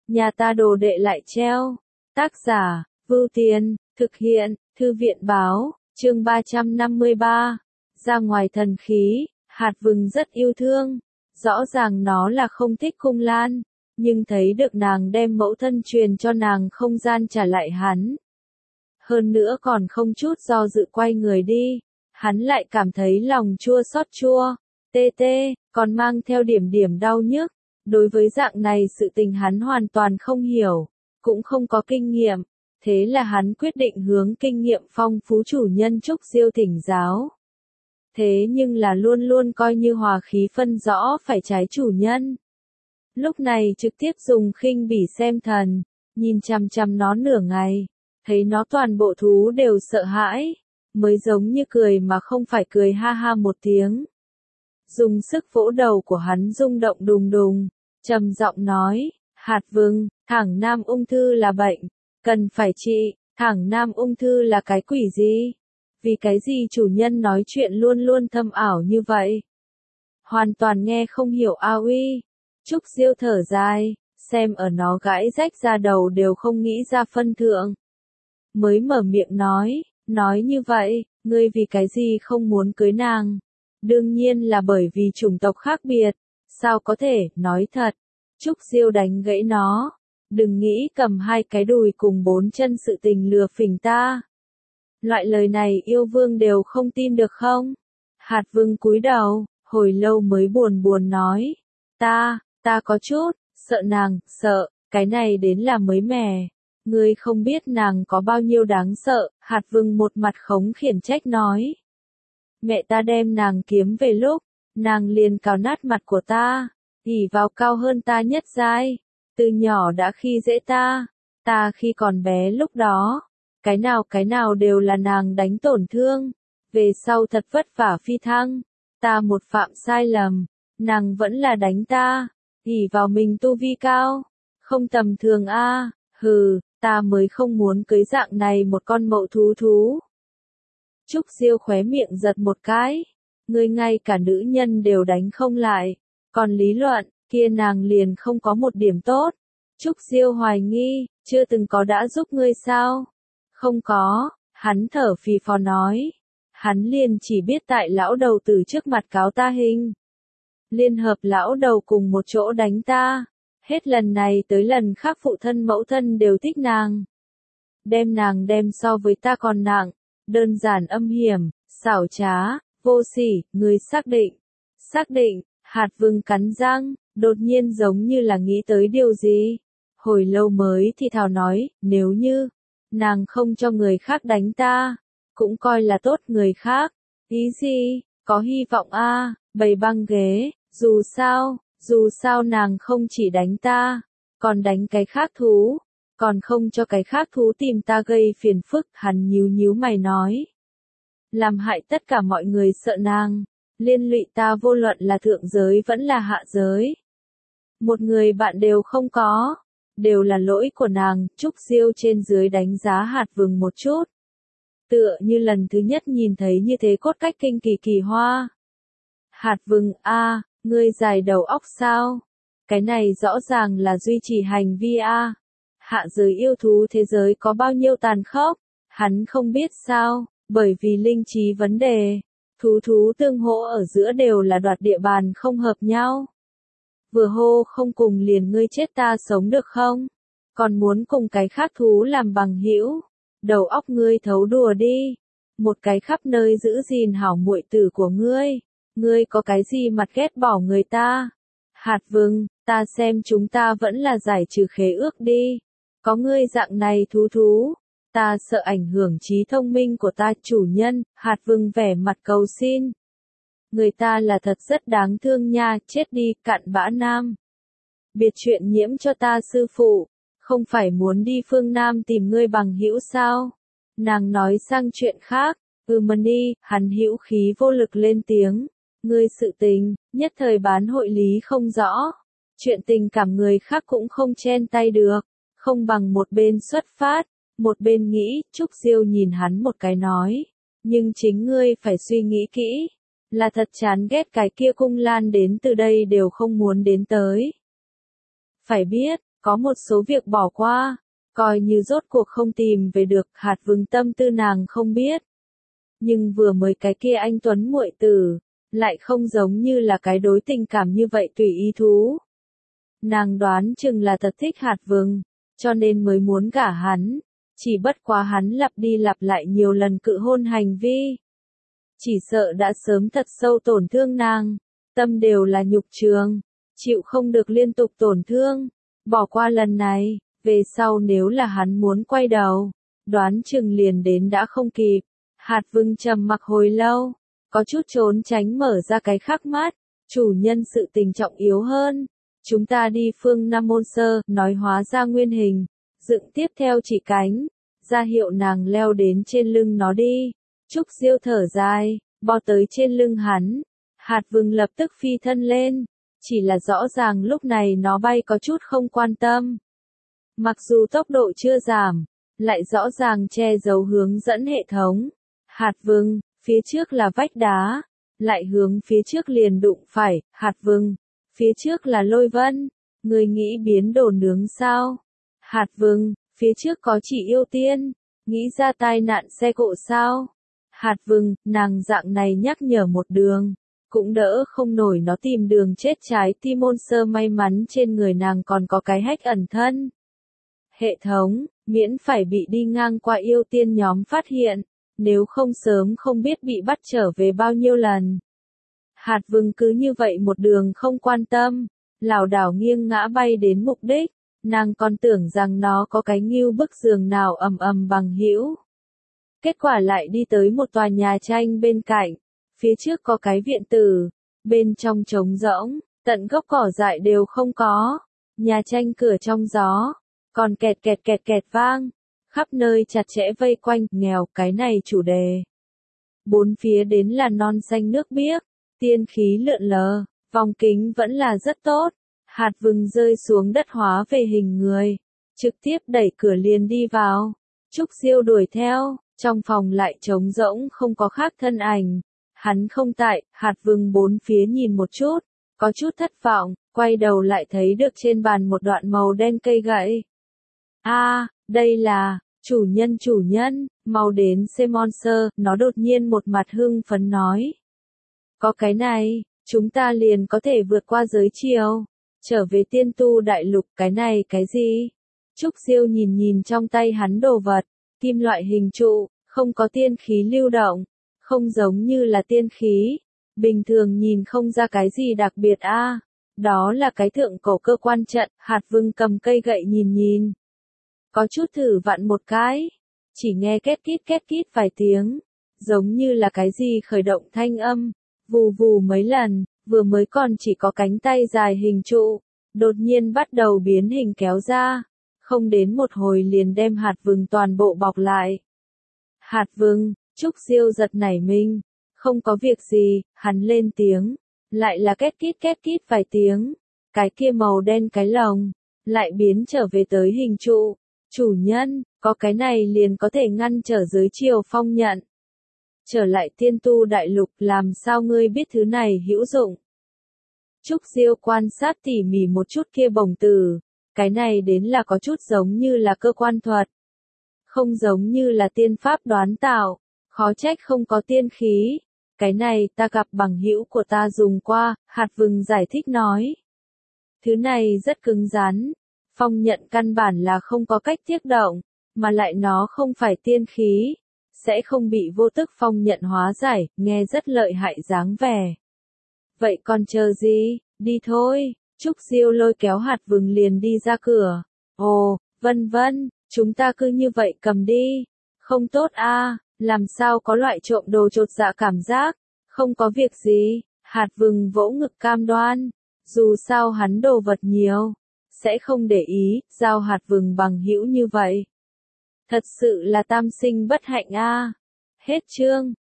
nhà ta đồ đệ lại treo. Tác giả, Vưu Tiền, thực hiện, Thư viện báo, chương 353. Ra ngoài thần khí, hạt vừng rất yêu thương. Rõ ràng nó là không thích Cung Lan, nhưng thấy được nàng đem mẫu thân truyền cho nàng không gian trả lại hắn. Hơn nữa còn không chút do dự quay người đi, hắn lại cảm thấy lòng chua xót chua, tê, còn mang theo điểm điểm đau nhức. Đối với dạng này sự tình hắn hoàn toàn không hiểu, cũng không có kinh nghiệm, thế là hắn quyết định hướng kinh nghiệm phong phú chủ nhân Trúc Diêu thỉnh giáo. Thế nhưng là luôn luôn coi như hòa khí phân rõ phải trái chủ nhân. Lúc này trực tiếp dùng khinh bỉ xem thần, nhìn chằm chằm nó nửa ngày, thấy nó toàn bộ thú đều sợ hãi, mới giống như cười mà không phải cười ha ha một tiếng. Dùng sức vỗ đầu của hắn rung động đùng đùng, trầm giọng nói, hạt vừng, thẳng nam ung thư là bệnh, cần phải trị, thẳng nam ung thư là cái quỷ gì? Vì cái gì chủ nhân nói chuyện luôn luôn thâm ảo như vậy? Hoàn toàn nghe không hiểu a uy. Trúc Diêu thở dài, xem ở nó gãi rách ra đầu đều không nghĩ ra phân thượng. Mới mở miệng nói như vậy, ngươi vì cái gì không muốn cưới nàng? Đương nhiên là bởi vì chủng tộc khác biệt, sao có thể, nói thật. Trúc Diêu đánh gãy nó, đừng nghĩ cầm hai cái đùi cùng bốn chân sự tình lừa phỉnh ta. Loại lời này yêu vương đều không tin được không? Hạt vừng cúi đầu, hồi lâu mới buồn nói, ta có chút, sợ nàng, sợ, cái này đến là mới mẻ. Ngươi không biết nàng có bao nhiêu đáng sợ, hạt vừng một mặt khống khiển trách nói. Mẹ ta đem nàng kiếm về lúc, nàng liền cào nát mặt của ta, ỷ vào cao hơn ta nhất giai, từ nhỏ đã khi dễ ta khi còn bé lúc đó, cái nào đều là nàng đánh tổn thương, về sau thật vất vả phi thăng, ta một phạm sai lầm, nàng vẫn là đánh ta, ỷ vào mình tu vi cao, không tầm thường a, hừ, ta mới không muốn cưới dạng này một con mậu thú. Trúc Diêu khóe miệng giật một cái, ngươi ngay cả nữ nhân đều đánh không lại, còn lý luận, kia nàng liền không có một điểm tốt. Trúc Diêu hoài nghi, chưa từng có đã giúp ngươi sao? Không có, hắn thở phì phò nói. Hắn liền chỉ biết tại lão đầu tử trước mặt cáo ta hình. Liên hợp lão đầu cùng một chỗ đánh ta. Hết lần này tới lần khác phụ thân mẫu thân đều thích nàng. Đem nàng đem so với ta còn nặng, đơn giản âm hiểm, xảo trá, vô sỉ, người xác định, hạt vừng cắn răng, đột nhiên giống như là nghĩ tới điều gì. Hồi lâu mới thì thào nói, nếu như, nàng không cho người khác đánh ta, cũng coi là tốt người khác, ý gì, có hy vọng a, bày băng ghế, dù sao nàng không chỉ đánh ta, còn đánh cái khác thú, còn không cho cái khác thú tìm ta gây phiền phức, hắn nhíu mày nói. Làm hại tất cả mọi người sợ nàng, liên lụy ta vô luận là thượng giới vẫn là hạ giới. Một người bạn đều không có, đều là lỗi của nàng. Trúc Diêu trên dưới đánh giá hạt vừng một chút. Tựa như lần thứ nhất nhìn thấy như thế cốt cách kinh kỳ hoa. Hạt vừng a, ngươi dài đầu óc sao? Cái này rõ ràng là duy trì hành vi a. Hạ giới yêu thú thế giới có bao nhiêu tàn khốc, hắn không biết sao, bởi vì linh trí vấn đề, thú tương hỗ ở giữa đều là đoạt địa bàn không hợp nhau. Vừa hô không cùng liền ngươi chết ta sống được không? Còn muốn cùng cái khác thú làm bằng hữu? Đầu óc ngươi thấu đùa đi. Một cái khắp nơi giữ gìn hảo muội tử của ngươi có cái gì mặt ghét bỏ người ta? Hạt vừng, ta xem chúng ta vẫn là giải trừ khế ước đi. Có ngươi dạng này thú, ta sợ ảnh hưởng trí thông minh của ta. Chủ nhân, hạt vừng vẻ mặt cầu xin. Người ta là thật rất đáng thương nha, chết đi, cặn bã nam. Biệt chuyện nhiễm cho ta sư phụ, không phải muốn đi phương Nam tìm ngươi bằng hữu sao? Nàng nói sang chuyện khác, đi, hắn hữu khí vô lực lên tiếng. Ngươi sự tình, nhất thời bán hội lý không rõ. Chuyện tình cảm người khác cũng không chen tay được, không bằng một bên xuất phát, một bên nghĩ. Trúc Diêu nhìn hắn một cái nói, nhưng chính ngươi phải suy nghĩ kỹ. Là thật chán ghét cái kia Cung Lan đến từ đây đều không muốn đến tới. Phải biết, Có một số việc bỏ qua, coi như rốt cuộc không tìm về được, hạt vừng tâm tư nàng không biết. Nhưng vừa mới cái kia anh Tuấn muội tử, lại không giống như là cái đối tình cảm như vậy tùy ý thú. Nàng đoán chừng là thật thích hạt vừng, cho nên mới muốn gả hắn, chỉ bất quá hắn lặp đi lặp lại nhiều lần cự hôn hành vi. Chỉ sợ đã sớm thật sâu tổn thương nàng, tâm đều là nhục trường, chịu không được liên tục tổn thương, bỏ qua lần này, về sau nếu là hắn muốn quay đầu, đoán chừng liền đến đã không kịp. Hạt vừng trầm mặc hồi lâu, có chút trốn tránh mở ra cái khắc mắt, chủ nhân sự tình trọng yếu hơn. Chúng ta đi phương Nam Môn Sơ, nói hóa ra nguyên hình, dựng tiếp theo chỉ cánh, ra hiệu nàng leo đến trên lưng nó đi. Trúc Diêu thở dài, bò tới trên lưng hắn, hạt vừng lập tức phi thân lên, chỉ là rõ ràng lúc này nó bay có chút không quan tâm. Mặc dù tốc độ chưa giảm, lại rõ ràng che giấu hướng dẫn hệ thống. Hạt vừng, phía trước là vách đá, lại hướng phía trước liền đụng phải, hạt vừng, phía trước là lôi vân, người nghĩ biến đồ nướng sao? Hạt vừng, phía trước có chỉ yêu tiên, nghĩ ra tai nạn xe cộ sao? Hạt vừng, nàng dạng này nhắc nhở một đường, cũng đỡ không nổi nó tìm đường chết trái tim môn sơ may mắn trên người nàng còn có cái hách ẩn thân. Hệ thống, miễn phải bị đi ngang qua yêu tiên nhóm phát hiện, nếu không sớm không biết bị bắt trở về bao nhiêu lần. Hạt vừng cứ như vậy một đường không quan tâm, lảo đảo nghiêng ngã bay đến mục đích, nàng còn tưởng rằng nó có cái nghiêu bức giường nào ầm ầm bằng hữu. Kết quả lại đi tới một tòa nhà tranh bên cạnh, phía trước có cái viện tử, bên trong trống rỗng, tận gốc cỏ dại đều không có, nhà tranh cửa trong gió, còn kẹt kẹt kẹt kẹt vang, khắp nơi chặt chẽ vây quanh, nghèo, cái này chủ đề. Bốn phía đến là non xanh nước biếc, tiên khí lượn lờ, vòng kính vẫn là rất tốt, hạt vừng rơi xuống đất hóa về hình người, trực tiếp đẩy cửa liền đi vào, Trúc Diêu đuổi theo, trong phòng lại trống rỗng không có khác thân ảnh, hắn không tại, hạt vừng bốn phía nhìn một chút, có chút thất vọng, quay đầu lại thấy được trên bàn một đoạn màu đen cây gậy. Đây là, chủ nhân, mau đến xem monster, nó đột nhiên một mặt hưng phấn nói. Có cái này, chúng ta liền có thể vượt qua giới chiều, trở về tiên tu đại lục, cái này cái gì? Trúc Diêu nhìn nhìn trong tay hắn đồ vật, kim loại hình trụ, không có tiên khí lưu động, không giống như là tiên khí, bình thường nhìn không ra cái gì đặc biệt đó là cái thượng cổ cơ quan trận, hạt vừng cầm cây gậy nhìn nhìn. Có chút thử vặn một cái, chỉ nghe két kít vài tiếng, giống như là cái gì khởi động thanh âm, vù vù mấy lần, vừa mới còn chỉ có cánh tay dài hình trụ, đột nhiên bắt đầu biến hình kéo ra, không đến một hồi liền đem hạt vừng toàn bộ bọc lại. Hạt vừng, Trúc Diêu giật nảy mình, không có việc gì, hắn lên tiếng, lại là két kít vài tiếng, cái kia màu đen cái lồng, lại biến trở về tới hình trụ. Chủ nhân, có cái này liền có thể ngăn trở giới chiều phong nhận. Trở lại tiên tu đại lục, làm sao ngươi biết thứ này hữu dụng? Trúc Diêu quan sát tỉ mỉ một chút kia bổng tử, cái này đến là có chút giống như là cơ quan thuật. Không giống như là tiên pháp đoán tạo, khó trách không có tiên khí. Cái này ta gặp bằng hữu của ta dùng qua, hạt vừng giải thích nói. Thứ này rất cứng rắn. Phong nhận căn bản là không có cách tiết động, mà lại nó không phải tiên khí, sẽ không bị vô tức phong nhận hóa giải, nghe rất lợi hại dáng vẻ. Vậy còn chờ gì, đi thôi, Trúc Diêu lôi kéo hạt vừng liền đi ra cửa. Ồ, vân, chúng ta cứ như vậy cầm đi, không tốt làm sao có loại trộm đồ chột dạ cảm giác, không có việc gì, hạt vừng vỗ ngực cam đoan, dù sao hắn đồ vật nhiều. Sẽ không để ý, giao hạt vừng bằng hữu như vậy. Thật sự là tam sinh bất hạnh Hết chương.